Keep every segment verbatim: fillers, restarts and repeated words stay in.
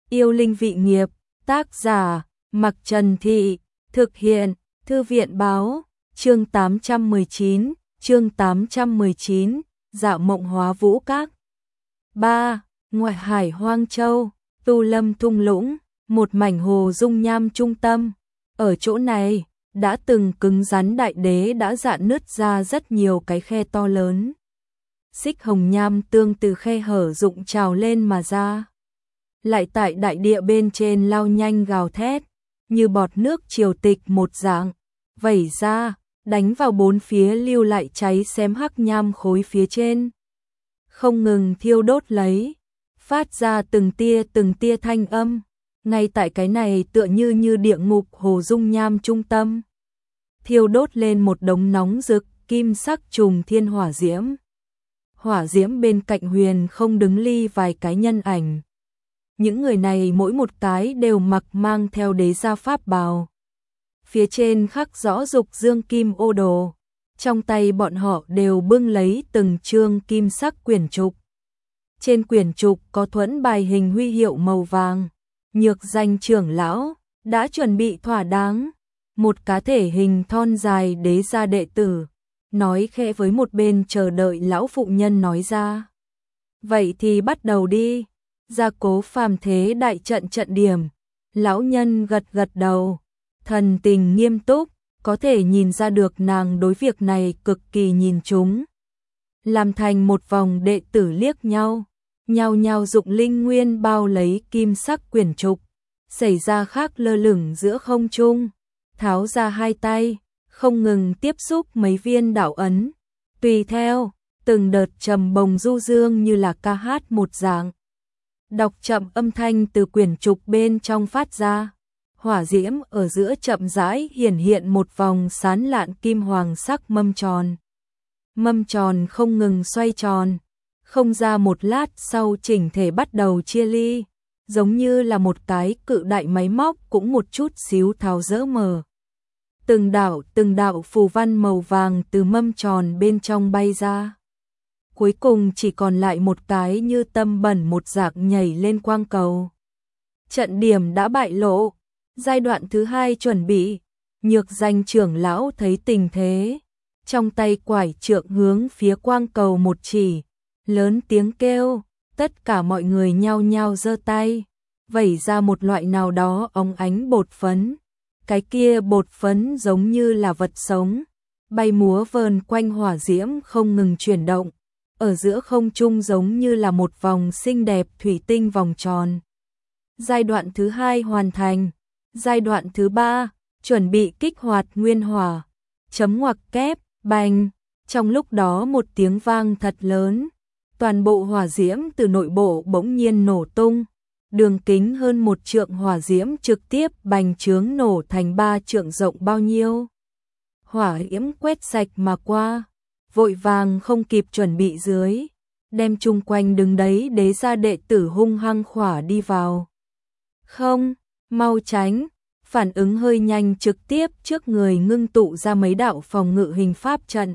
Yêu linh vị nghiệp, tác giả, Mặc Trần Thị, thực hiện, Thư viện báo, chương tám trăm mười chín, chương tám trăm mười chín, Dạo Mộng Hóa Vũ Các. ba. Ngoại hải Hoang Châu, Tu Lâm thung lũng, một mảnh hồ dung nham trung tâm. Ở chỗ này, đã từng cứng rắn đại đế đã rạn nứt ra rất nhiều cái khe to lớn. Xích hồng nham tương từ khe hở rụng trào lên mà ra. Lại tại đại địa bên trên lao nhanh gào thét, như bọt nước triều tịch một dạng, vẩy ra, đánh vào bốn phía lưu lại cháy xém hắc nham khối phía trên. Không ngừng thiêu đốt lấy, phát ra từng tia từng tia thanh âm, ngay tại cái này tựa như như địa ngục hồ dung nham trung tâm. Thiêu đốt lên một đống nóng rực, kim sắc trùng thiên hỏa diễm. Hỏa diễm bên cạnh huyền không đứng ly vài cái nhân ảnh. Những người này mỗi một cái đều mặc mang theo đế gia pháp bào. Phía trên khắc rõ dục dương kim ô đồ. Trong tay bọn họ đều bưng lấy từng chương kim sắc quyển trục. Trên quyển trục có thuẫn bài hình huy hiệu màu vàng. Nhược danh trưởng lão đã chuẩn bị thỏa đáng. Một cá thể hình thon dài đế gia đệ tử, nói khẽ với một bên chờ đợi lão phụ nhân nói ra. Vậy thì bắt đầu đi. Gia cố phàm thế đại trận trận điểm. Lão nhân gật gật đầu, thần tình nghiêm túc, có thể nhìn ra được nàng đối việc này cực kỳ nhìn trúng. Làm thành một vòng đệ tử liếc nhau, nhao nhao dụng linh nguyên bao lấy kim sắc quyển trục, xảy ra khác lơ lửng giữa không trung, tháo ra hai tay, không ngừng tiếp xúc mấy viên đạo ấn, tùy theo, từng đợt trầm bồng du dương như là ca hát một dạng. Đọc chậm âm thanh từ quyển trục bên trong phát ra, hỏa diễm ở giữa chậm rãi hiển hiện một vòng sán lạn kim hoàng sắc mâm tròn. Mâm tròn không ngừng xoay tròn, không ra một lát sau chỉnh thể bắt đầu chia ly, giống như là một cái cự đại máy móc cũng một chút xíu tháo dỡ mờ. Từng đạo từng đạo phù văn màu vàng từ mâm tròn bên trong bay ra. Cuối cùng chỉ còn lại một cái như tâm bẩn một dạng nhảy lên quang cầu. Trận điểm đã bại lộ, giai đoạn thứ hai chuẩn bị. Nhược danh trưởng lão thấy tình thế, trong tay quải trượng hướng phía quang cầu một chỉ, lớn tiếng kêu, tất cả mọi người nhao nhao giơ tay, vẩy ra một loại nào đó óng ánh bột phấn. Cái kia bột phấn giống như là vật sống, bay múa vờn quanh hỏa diễm không ngừng chuyển động, ở giữa không trung giống như là một vòng xinh đẹp thủy tinh vòng tròn. Giai đoạn thứ hai hoàn thành, giai đoạn thứ ba, chuẩn bị kích hoạt nguyên hỏa, chấm ngoặc kép, bành, trong lúc đó một tiếng vang thật lớn, toàn bộ hỏa diễm từ nội bộ bỗng nhiên nổ tung. Đường kính hơn một trượng hỏa diễm trực tiếp bành trướng nổ thành ba trượng rộng bao nhiêu. Hỏa diễm quét sạch mà qua, vội vàng không kịp chuẩn bị dưới, đem chung quanh đứng đấy đế gia đệ tử hung hăng khỏa đi vào. Không, mau tránh, phản ứng hơi nhanh trực tiếp trước người ngưng tụ ra mấy đạo phòng ngự hình pháp trận.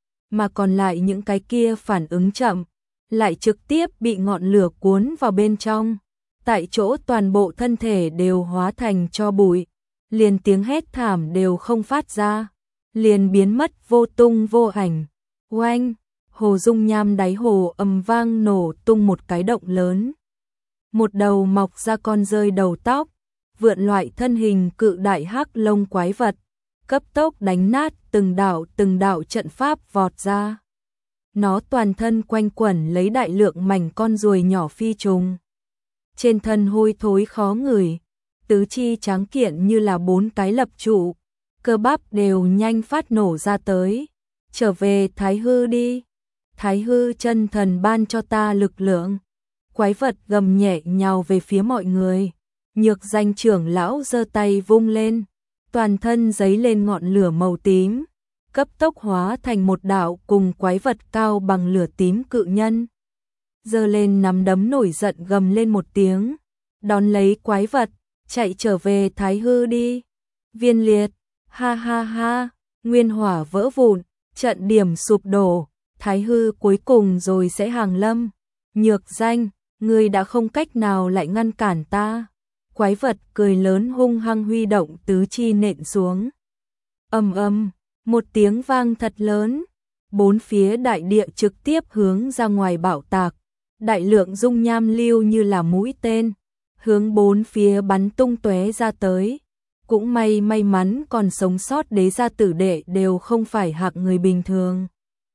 Mà còn lại những cái kia phản ứng chậm, lại trực tiếp bị ngọn lửa cuốn vào bên trong. Tại chỗ toàn bộ thân thể đều hóa thành tro bụi, liền tiếng hét thảm đều không phát ra, liền biến mất vô tung vô ảnh. Oanh, hồ dung nham đáy hồ ầm vang nổ tung một cái động lớn. Một đầu mọc ra con rơi đầu tóc, vượn loại thân hình cự đại hắc lông quái vật, cấp tốc đánh nát từng đạo từng đạo trận pháp vọt ra. Nó toàn thân quanh quẩn lấy đại lượng mảnh con ruồi nhỏ phi trùng. Trên thân hôi thối khó ngửi, tứ chi tráng kiện như là bốn cái lập trụ, cơ bắp đều nhanh phát nổ ra tới. Trở về Thái Hư đi, Thái Hư chân thần ban cho ta lực lượng. Quái vật gầm nhẹ nhào về phía mọi người, nhược danh trưởng lão giơ tay vung lên, toàn thân giấy lên ngọn lửa màu tím, cấp tốc hóa thành một đạo cùng quái vật cao bằng lửa tím cự nhân. Giơ lên nắm đấm nổi giận gầm lên một tiếng, đón lấy quái vật, chạy trở về Thái Hư đi. Viên liệt, ha ha ha, nguyên hỏa vỡ vụn, trận điểm sụp đổ, Thái Hư cuối cùng rồi sẽ hàng lâm. Nhược danh, ngươi đã không cách nào lại ngăn cản ta. Quái vật cười lớn hung hăng huy động tứ chi nện xuống. Ầm ầm, một tiếng vang thật lớn, bốn phía đại địa trực tiếp hướng ra ngoài bạo tạc, đại lượng dung nham lưu như là mũi tên, hướng bốn phía bắn tung tóe ra tới. Cũng may may mắn còn sống sót đế gia tử đệ đều không phải hạng người bình thường.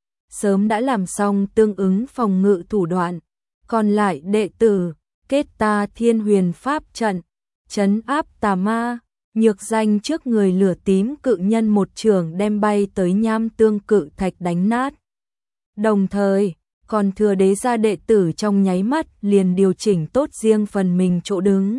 Sớm đã làm xong tương ứng phòng ngự thủ đoạn, còn lại đệ tử, kết ta thiên huyền pháp trận, trấn áp tà ma, nhược danh trước người lửa tím cự nhân một trường đem bay tới nham tương cự thạch đánh nát. Đồng thời, còn thừa đế gia đệ tử trong nháy mắt liền điều chỉnh tốt riêng phần mình chỗ đứng.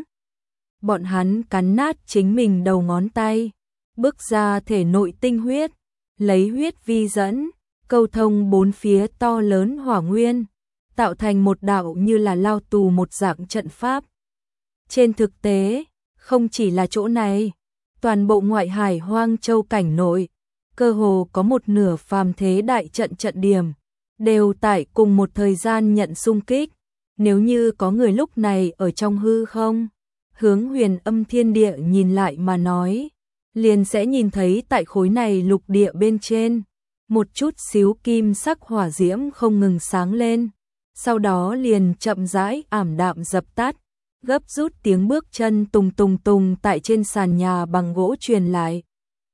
Bọn hắn cắn nát chính mình đầu ngón tay, bước ra thể nội tinh huyết, lấy huyết vi dẫn, câu thông bốn phía to lớn hỏa nguyên, tạo thành một đạo như là lao tù một dạng trận pháp. Trên thực tế, không chỉ là chỗ này, toàn bộ ngoại hải Hoang Châu cảnh nội, cơ hồ có một nửa phàm thế đại trận trận điểm, đều tại cùng một thời gian nhận xung kích. Nếu như có người lúc này ở trong hư không, hướng huyền âm thiên địa nhìn lại mà nói, liền sẽ nhìn thấy tại khối này lục địa bên trên, một chút xíu kim sắc hỏa diễm không ngừng sáng lên, sau đó liền chậm rãi ảm đạm dập tắt, gấp rút tiếng bước chân tùng tùng tùng tại trên sàn nhà bằng gỗ truyền lại.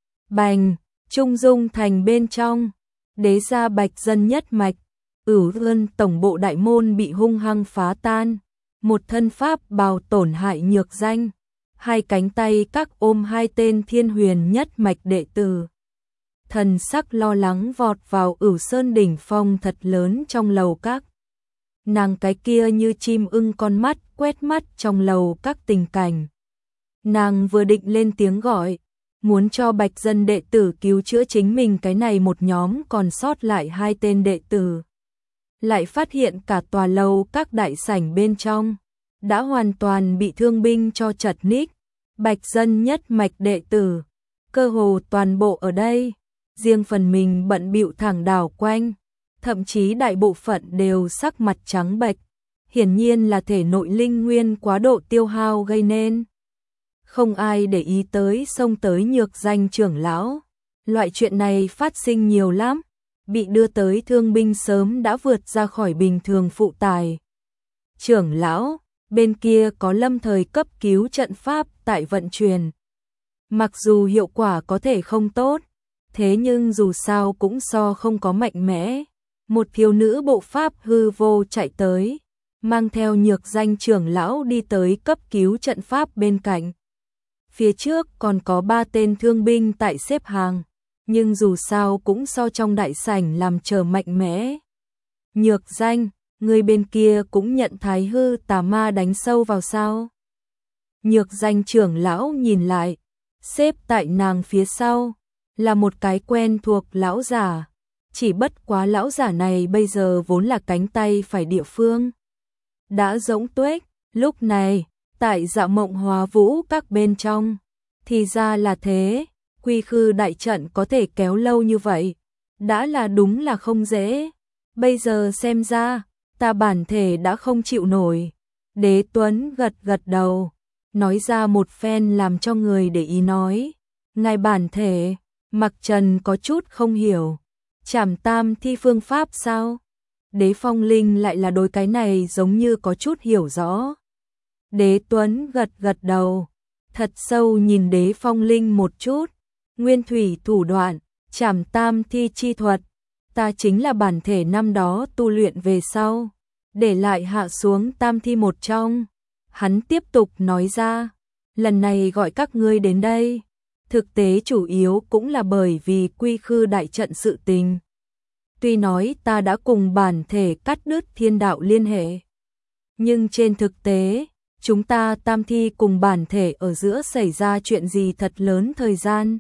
Bành, trung dung thành bên trong, đế gia Bạch Dân nhất mạch, Ửu Ươn tổng bộ đại môn bị hung hăng phá tan, một thân pháp bào tổn hại nhược danh, hai cánh tay các ôm hai tên thiên huyền nhất mạch đệ tử. Thần sắc lo lắng vọt vào Ửu Sơn đỉnh phong thật lớn trong lầu các. Nàng cái kia như chim ưng con mắt quét mắt trong lầu các tình cảnh. Nàng vừa định lên tiếng gọi, muốn cho Bạch Dân đệ tử cứu chữa chính mình cái này một nhóm còn sót lại hai tên đệ tử. Lại phát hiện cả tòa lầu các đại sảnh bên trong đã hoàn toàn bị thương binh cho chật ních. Bạch Dân nhất mạch đệ tử, cơ hồ toàn bộ ở đây, riêng phần mình bận bịu thẳng đảo quanh, thậm chí đại bộ phận đều sắc mặt trắng bệch, hiển nhiên là thể nội linh nguyên quá độ tiêu hao gây nên. Không ai để ý tới xông tới nhược danh trưởng lão, loại chuyện này phát sinh nhiều lắm, bị đưa tới thương binh sớm đã vượt ra khỏi bình thường phụ tải. Trưởng lão, bên kia có lâm thời cấp cứu trận pháp tại vận chuyển. Mặc dù hiệu quả có thể không tốt, thế nhưng dù sao cũng so không có mạnh mẽ. Một thiếu nữ bộ pháp hư vô chạy tới, mang theo nhược danh trưởng lão đi tới cấp cứu trận pháp bên cạnh. Phía trước còn có ba tên thương binh tại xếp hàng, nhưng dù sao cũng so trong đại sảnh làm chờ mạnh mẽ. Nhược danh, người bên kia cũng nhận thái hư tà ma đánh sâu vào sao? Nhược danh trưởng lão nhìn lại, xếp tại nàng phía sau, là một cái quen thuộc lão giả. Chỉ bất quá lão giả này bây giờ vốn là cánh tay phải địa phương. Đã rỗng tuếch, lúc này, tại Dạ Mộng Hóa Vũ các bên trong, thì ra là thế, quy khư đại trận có thể kéo lâu như vậy, đã là đúng là không dễ. Bây giờ xem ra, ta bản thể đã không chịu nổi. Đế Tuấn gật gật đầu, nói ra một phen làm cho người để ý nói. Ngài bản thể, Mặc Trần có chút không hiểu. Trảm tam thi phương pháp sao? Đế Phong Linh lại là đối cái này giống như có chút hiểu rõ. Đế Tuấn gật gật đầu, thật sâu nhìn Đế Phong Linh một chút. Nguyên thủy thủ đoạn, trảm tam thi chi thuật, ta chính là bản thể năm đó tu luyện về sau, để lại hạ xuống tam thi một trong. Hắn tiếp tục nói ra, lần này gọi các ngươi đến đây, thực tế chủ yếu cũng là bởi vì quy khư đại trận sự tình. Tuy nói ta đã cùng bản thể cắt đứt thiên đạo liên hệ, nhưng trên thực tế, chúng ta tam thi cùng bản thể ở giữa xảy ra chuyện gì thật lớn thời gian.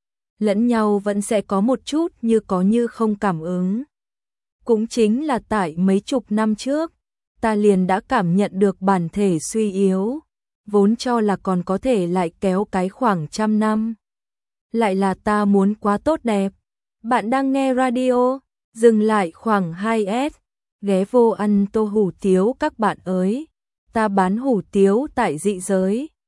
Lẫn nhau vẫn sẽ có một chút như có như không cảm ứng. Cũng chính là tại mấy chục năm trước, ta liền đã cảm nhận được bản thể suy yếu, vốn cho là còn có thể lại kéo cái khoảng trăm năm. Lại là ta muốn quá tốt đẹp. Bạn đang nghe radio, dừng lại khoảng hai S, ghé vô ăn tô hủ tiếu các bạn ơi. Ta bán hủ tiếu tại dị giới.